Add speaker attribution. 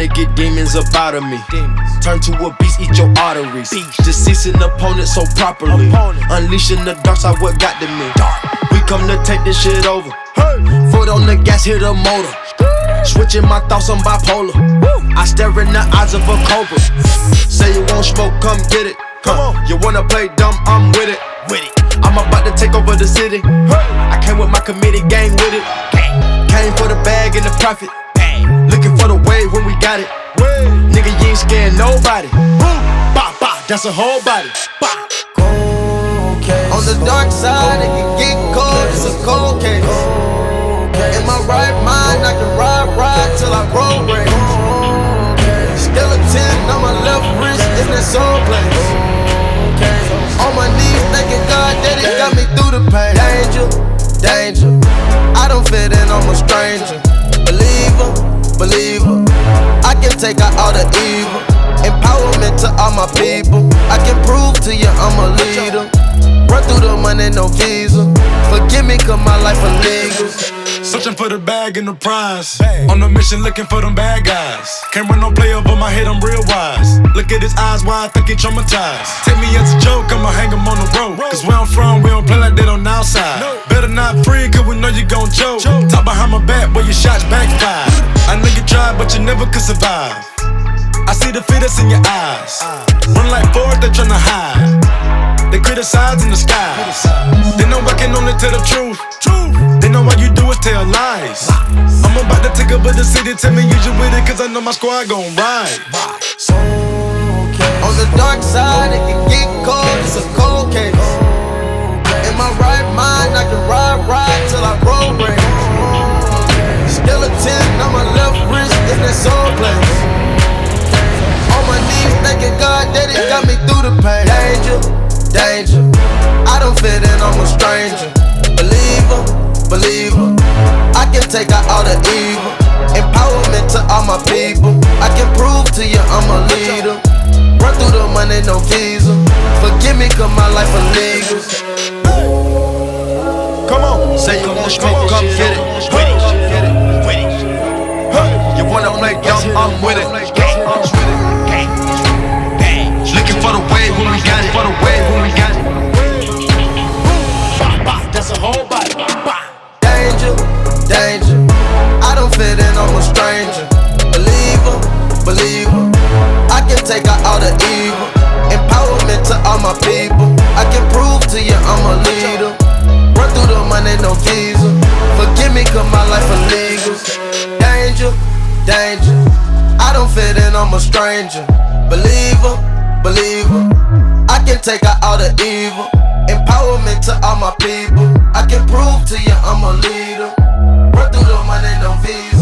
Speaker 1: to get demons up out of me. Turn to a beast, eat your arteries. Deceasing opponents so properly. Unleashing the dark side, what got to me. We come to take this shit over. Foot on the gas, hit a motor. Switching my thoughts, I'm bipolar. I stare in the eyes of a cobra. Say you won't smoke, come get it. You wanna play dumb, I'm with it. I'm about to take over the city. I came with my committee gang with it. Came for the bag and the profit. Looking for the wave when we got it. Nigga, you ain't scared nobody. Bah, bah, that's a whole body. Bah.
Speaker 2: On the dark side, it can get cold, it's a cold case. In my right mind, I can ride till I roll race. Still a 10 on my left wrist in that soul place. On my knees, thanking God that it got me through the pain. Danger, I don't fit in, I'm a stranger. Believer, I can take out all the evil. Empowerment to all my people. I can prove to you I'm a leader. Run through the money, no visa. Forgive me, cause my life illegal.
Speaker 3: Searching for the bag and the prize. On a mission looking for them bad guys. Can't run no play up on my head, I'm real wise. Look at his eyes, why I think he traumatized. Take me as a joke, I'ma hang him on the road. Cause where I'm from, we don't play like that on the outside. Better not free, cause we know you gon' choke. Talk behind my back, boy, your shots backfire. I know you tried, but you never could survive. I see the fear that's in your eyes. Run like Ford, they tryna hide. They criticize in the sky. They know I can only tell the truth. They know all you do is tell lies. I'm about to take over the city, tell me you with it, cause I know my squad gon' ride.
Speaker 2: On the dark side, it can get cold, it's a cold case. In my right mind, I can ride till I roll race. Still a 10 on my left wrist in that soul place. On my knees, thanking God that it got me through the pain. Danger, I don't fit in, I'm a stranger. Believer, I can take out all the evil. Empowerment to all my people. I can prove to you I'm a leader. Run through the money, no visa. Forgive me, cause my life illegal.
Speaker 1: Come on, say you want smoke, come get it. You wanna play dumb, I'm with it. Looking for the wave when we got it. For the wave when we got it. That's a whole body.
Speaker 2: Danger, I don't fit in, I'm a stranger. Believer, I can take out all the evil. Empowerment to all my people. I can prove to you I'm a leader. Run through the money, no visa. Forgive me, cause my life illegal. Danger, I don't fit in, I'm a stranger. Believer, I can take out all the evil. Empowerment to all my people. I can prove to you I'm a leader. Run through the money, no visa.